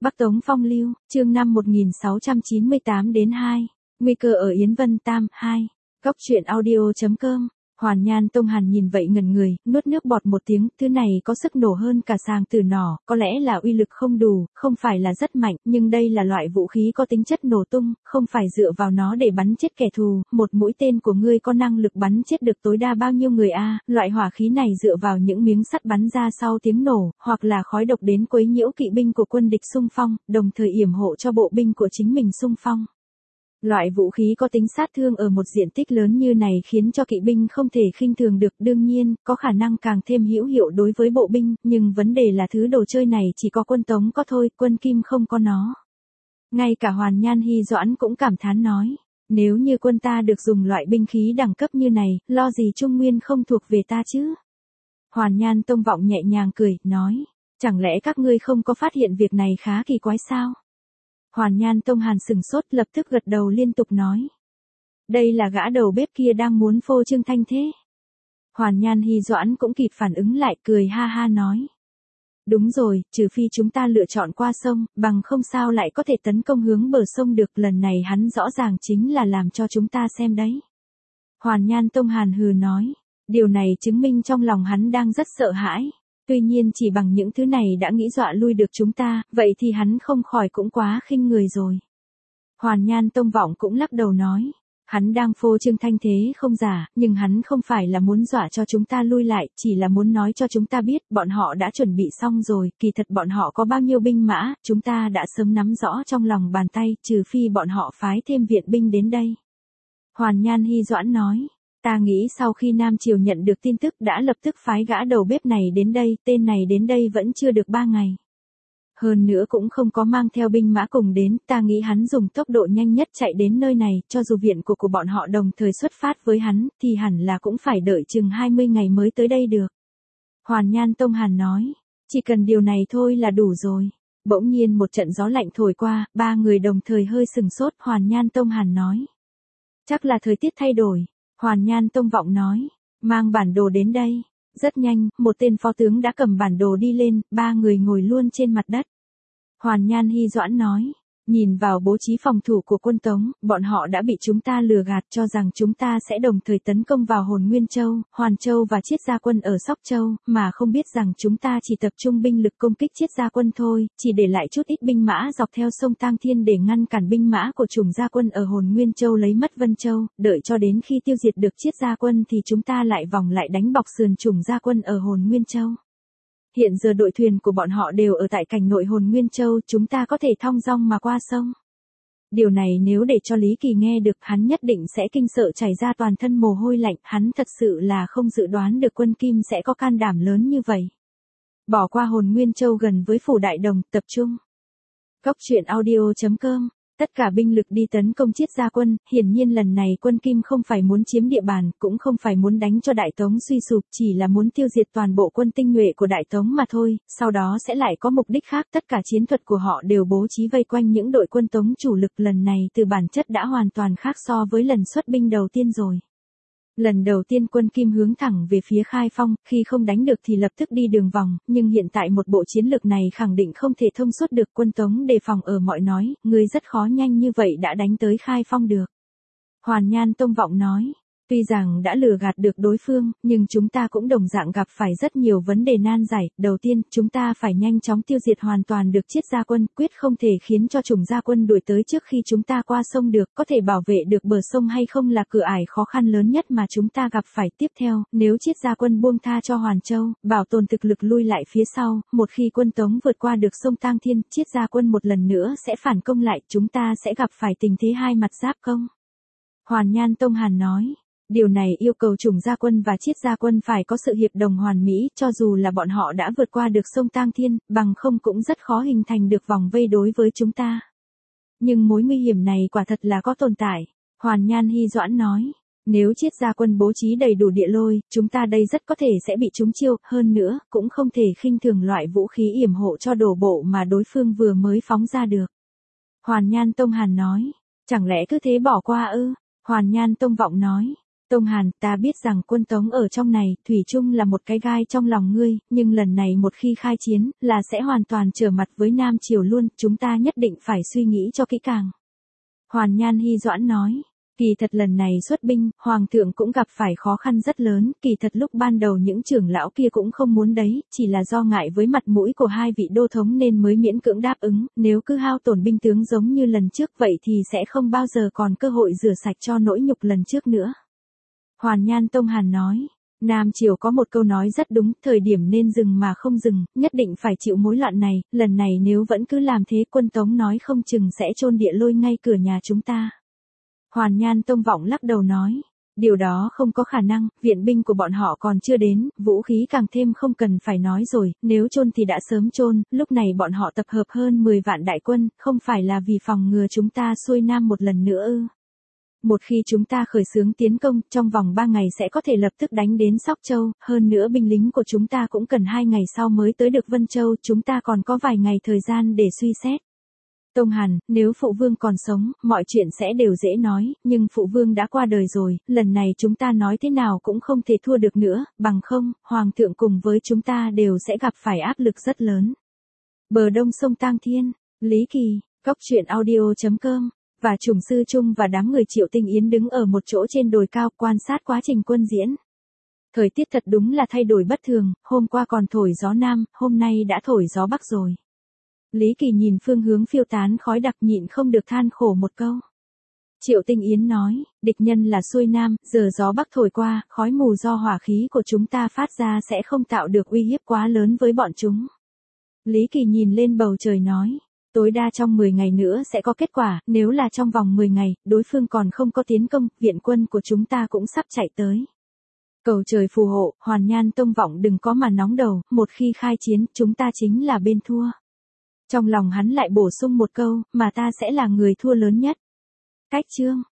Bắc Tống Phong Lưu, chương 5 1698 đến 2. Nguy cơ ở Yến Vân Tam 2. Góc truyện audio.com. Hoàn Nhan Tông Hàn nhìn vậy ngẩn người, nuốt nước bọt một tiếng, thứ này có sức nổ hơn cả sàng tử nỏ, có lẽ là uy lực không đủ, không phải là rất mạnh, nhưng đây là loại vũ khí có tính chất nổ tung, không phải dựa vào nó để bắn chết kẻ thù, một mũi tên của ngươi có năng lực bắn chết được tối đa bao nhiêu người a? Loại hỏa khí này dựa vào những miếng sắt bắn ra sau tiếng nổ, hoặc là khói độc đến quấy nhiễu kỵ binh của quân địch xung phong, đồng thời yểm hộ cho bộ binh của chính mình xung phong. Loại vũ khí có tính sát thương ở một diện tích lớn như này khiến cho kỵ binh không thể khinh thường được, đương nhiên, có khả năng càng thêm hữu hiệu đối với bộ binh, nhưng vấn đề là thứ đồ chơi này chỉ có quân Tống có thôi, quân Kim không có nó. Ngay cả Hoàn Nhan Hy Doãn cũng cảm thán nói, nếu như quân ta được dùng loại binh khí đẳng cấp như này, lo gì Trung Nguyên không thuộc về ta chứ? Hoàn Nhan Tông Vọng nhẹ nhàng cười, nói, chẳng lẽ các ngươi không có phát hiện việc này khá kỳ quái sao? Hoàn Nhan Tông Hàn sừng sốt, lập tức gật đầu liên tục nói. Đây là gã đầu bếp kia đang muốn phô trương thanh thế. Hoàn Nhan Hy Doãn cũng kịp phản ứng lại, cười ha ha nói. Đúng rồi, trừ phi chúng ta lựa chọn qua sông, bằng không sao lại có thể tấn công hướng bờ sông được, lần này hắn rõ ràng chính là làm cho chúng ta xem đấy. Hoàn Nhan Tông Hàn hừ nói. Điều này chứng minh trong lòng hắn đang rất sợ hãi. Tuy nhiên chỉ bằng những thứ này đã nghĩ dọa lui được chúng ta, vậy thì hắn không khỏi cũng quá khinh người rồi. Hoàn Nhan Tông Vọng cũng lắc đầu nói, hắn đang phô trương thanh thế không giả, nhưng hắn không phải là muốn dọa cho chúng ta lui lại, chỉ là muốn nói cho chúng ta biết, bọn họ đã chuẩn bị xong rồi, kỳ thật bọn họ có bao nhiêu binh mã, chúng ta đã sớm nắm rõ trong lòng bàn tay, trừ phi bọn họ phái thêm viện binh đến đây. Hoàn Nhan Hy Doãn nói. Ta nghĩ sau khi Nam Triều nhận được tin tức đã lập tức phái gã đầu bếp này đến đây, tên này đến đây vẫn chưa được 3 ngày. Hơn nữa cũng không có mang theo binh mã cùng đến, ta nghĩ hắn dùng tốc độ nhanh nhất chạy đến nơi này, cho dù viện của bọn họ đồng thời xuất phát với hắn, thì hẳn là cũng phải đợi chừng 20 ngày mới tới đây được. Hoàn Nhan Tông Hàn nói, chỉ cần điều này thôi là đủ rồi. Bỗng nhiên một trận gió lạnh thổi qua, 3 người đồng thời hơi sừng sốt, Hoàn Nhan Tông Hàn nói. Chắc là thời tiết thay đổi. Hoàn Nhan Tông Vọng nói, mang bản đồ đến đây. Rất nhanh, một tên phó tướng đã cầm bản đồ đi lên, 3 người ngồi luôn trên mặt đất. Hoàn Nhan Hy Doãn nói, nhìn vào bố trí phòng thủ của quân Tống, bọn họ đã bị chúng ta lừa gạt cho rằng chúng ta sẽ đồng thời tấn công vào Hồn Nguyên Châu, Hoàn Châu và Triết Gia Quân ở Sóc Châu, mà không biết rằng chúng ta chỉ tập trung binh lực công kích Triết Gia Quân thôi, chỉ để lại chút ít binh mã dọc theo sông Tang Thiên để ngăn cản binh mã của Trùng Gia Quân ở Hồn Nguyên Châu lấy mất Vân Châu, đợi cho đến khi tiêu diệt được Triết Gia Quân thì chúng ta lại vòng lại đánh bọc sườn Trùng Gia Quân ở Hồn Nguyên Châu. Hiện giờ đội thuyền của bọn họ đều ở tại cảnh nội Hồn Nguyên Châu, chúng ta có thể thong dong mà qua sông. Điều này nếu để cho Lý Kỳ nghe được, hắn nhất định sẽ kinh sợ chảy ra toàn thân mồ hôi lạnh, hắn thật sự là không dự đoán được quân Kim sẽ có can đảm lớn như vậy. Bỏ qua Hồn Nguyên Châu gần với Phủ Đại Đồng, tập trung. Góc truyện audio.com. Tất cả binh lực đi tấn công Triết Gia Quân, hiển nhiên lần này quân Kim không phải muốn chiếm địa bàn, cũng không phải muốn đánh cho Đại Tống suy sụp, chỉ là muốn tiêu diệt toàn bộ quân tinh nhuệ của Đại Tống mà thôi, sau đó sẽ lại có mục đích khác, tất cả chiến thuật của họ đều bố trí vây quanh những đội quân Tống chủ lực, lần này từ bản chất đã hoàn toàn khác so với lần xuất binh đầu tiên rồi. Lần đầu tiên quân Kim hướng thẳng về phía Khai Phong, khi không đánh được thì lập tức đi đường vòng, nhưng hiện tại một bộ chiến lược này khẳng định không thể thông suốt được, quân Tống đề phòng ở mọi nói, ngươi rất khó nhanh như vậy đã đánh tới Khai Phong được. Hoàn Nhan Tông Vọng nói, tuy rằng đã lừa gạt được đối phương, nhưng chúng ta cũng đồng dạng gặp phải rất nhiều vấn đề nan giải, đầu tiên, chúng ta phải nhanh chóng tiêu diệt hoàn toàn được Triết Gia Quân, quyết không thể khiến cho Trùng Gia Quân đuổi tới trước khi chúng ta qua sông được, có thể bảo vệ được bờ sông hay không là cửa ải khó khăn lớn nhất mà chúng ta gặp phải. Tiếp theo, nếu Triết Gia Quân buông tha cho Hoàn Châu, bảo tồn thực lực lui lại phía sau, một khi quân Tống vượt qua được sông Tang Thiên, Triết Gia Quân một lần nữa sẽ phản công lại, chúng ta sẽ gặp phải tình thế hai mặt giáp công. Hoàn Nhan Tông Hàn nói. Điều này yêu cầu Trùng Gia Quân và Triết Gia Quân phải có sự hiệp đồng hoàn mỹ, cho dù là bọn họ đã vượt qua được sông Tang Thiên, bằng không cũng rất khó hình thành được vòng vây đối với chúng ta. Nhưng mối nguy hiểm này quả thật là có tồn tại. Hoàn Nhan Hy Doãn nói, nếu Triết Gia Quân bố trí đầy đủ địa lôi, chúng ta đây rất có thể sẽ bị trúng chiêu, hơn nữa, cũng không thể khinh thường loại vũ khí yểm hộ cho đổ bộ mà đối phương vừa mới phóng ra được. Hoàn Nhan Tông Hàn nói, chẳng lẽ cứ thế bỏ qua ư? Hoàn Nhan Tông Vọng nói. Tông Hàn, ta biết rằng quân Tống ở trong này, thủy chung là một cái gai trong lòng ngươi, nhưng lần này một khi khai chiến, là sẽ hoàn toàn trở mặt với Nam Triều luôn, chúng ta nhất định phải suy nghĩ cho kỹ càng. Hoàn Nhan Hy Doãn nói. Kỳ thật lần này xuất binh, Hoàng thượng cũng gặp phải khó khăn rất lớn, kỳ thật lúc ban đầu những trưởng lão kia cũng không muốn đấy, chỉ là do ngại với mặt mũi của hai vị đô thống nên mới miễn cưỡng đáp ứng, nếu cứ hao tổn binh tướng giống như lần trước vậy thì sẽ không bao giờ còn cơ hội rửa sạch cho nỗi nhục lần trước nữa. Hoàn Nhan Tông Hàn nói. Nam Triều có một câu nói rất đúng, thời điểm nên dừng mà không dừng, nhất định phải chịu mối loạn này, lần này nếu vẫn cứ làm thế quân Tống nói không chừng sẽ chôn địa lôi ngay cửa nhà chúng ta. Hoàn Nhan Tông Vọng lắc đầu nói, điều đó không có khả năng, viện binh của bọn họ còn chưa đến, vũ khí càng thêm không cần phải nói rồi, nếu chôn thì đã sớm chôn, lúc này bọn họ tập hợp hơn 10 vạn đại quân, không phải là vì phòng ngừa chúng ta xuôi nam một lần nữa ư? Một khi chúng ta khởi xướng tiến công, trong vòng 3 ngày sẽ có thể lập tức đánh đến Sóc Châu, hơn nữa binh lính của chúng ta cũng cần 2 ngày sau mới tới được Vân Châu, chúng ta còn có vài ngày thời gian để suy xét. Tông Hàn, nếu phụ vương còn sống, mọi chuyện sẽ đều dễ nói, nhưng phụ vương đã qua đời rồi, lần này chúng ta nói thế nào cũng không thể thua được nữa, bằng không, Hoàng thượng cùng với chúng ta đều sẽ gặp phải áp lực rất lớn. Bờ đông sông Tang Thiên, Lý Kỳ, Cóc truyện audio.com và Trùng Sư Trung và đám người Triệu Tinh Yến đứng ở một chỗ trên đồi cao quan sát quá trình quân diễn. Thời tiết thật đúng là thay đổi bất thường, hôm qua còn thổi gió nam, hôm nay đã thổi gió bắc rồi. Lý Kỳ nhìn phương hướng phiêu tán khói đặc nhịn không được than khổ một câu. Triệu Tinh Yến nói, địch nhân là xuôi nam, giờ gió bắc thổi qua, khói mù do hỏa khí của chúng ta phát ra sẽ không tạo được uy hiếp quá lớn với bọn chúng. Lý Kỳ nhìn lên bầu trời nói, tối đa trong 10 ngày nữa sẽ có kết quả, nếu là trong vòng 10 ngày, đối phương còn không có tiến công, viện quân của chúng ta cũng sắp chạy tới. Cầu trời phù hộ, Hoàn Nhan Tông Vọng đừng có mà nóng đầu, một khi khai chiến, chúng ta chính là bên thua. Trong lòng hắn lại bổ sung một câu, mà ta sẽ là người thua lớn nhất. Cách chương